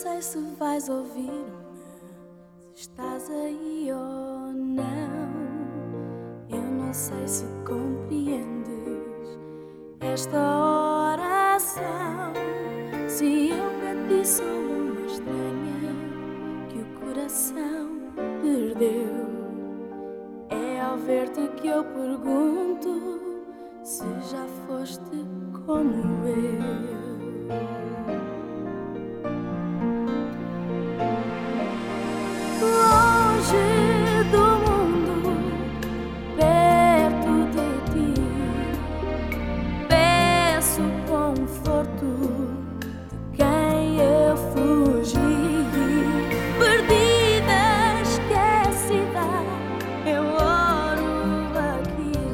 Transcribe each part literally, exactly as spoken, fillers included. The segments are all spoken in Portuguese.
sei se vais ouvir-me, se estás aí ou não. Eu não sei se compreendes esta oração. Se eu para ti sou uma estranha que o coração perdeu, é ao ver-te que eu pergunto se já foste como eu. Longe do mundo, perto de ti, peço conforto de quem eu fugi. Perdida, esquecida, eu oro aqui.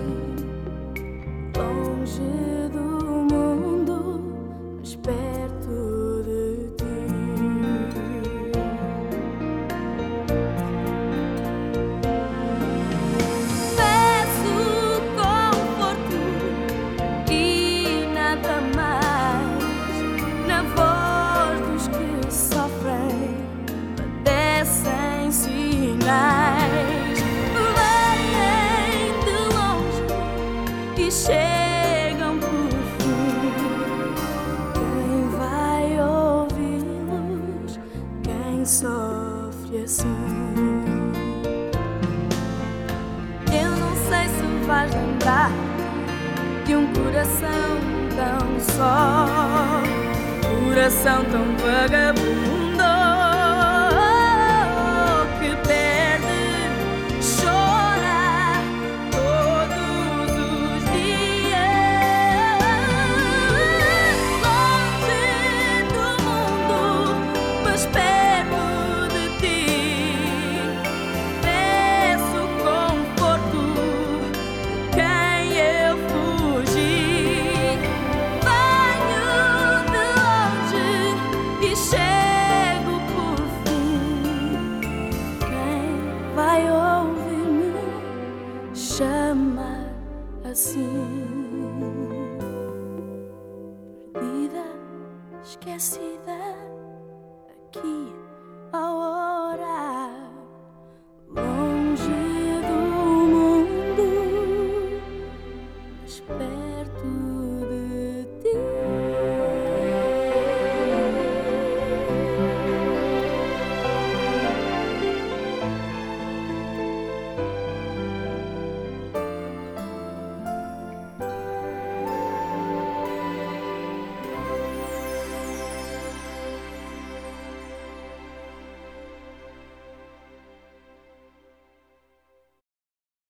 Longe do mundo, mas perto de ti. Vêm de longe e chegam por fim. Quem vai ouvi-los? Quem sofre assim? Eu não sei se vais lembrar de um coração tão só, coração tão vagabundo, chama assim. Perdida, esquecida, aqui ao orar, longe do mundo, mas perto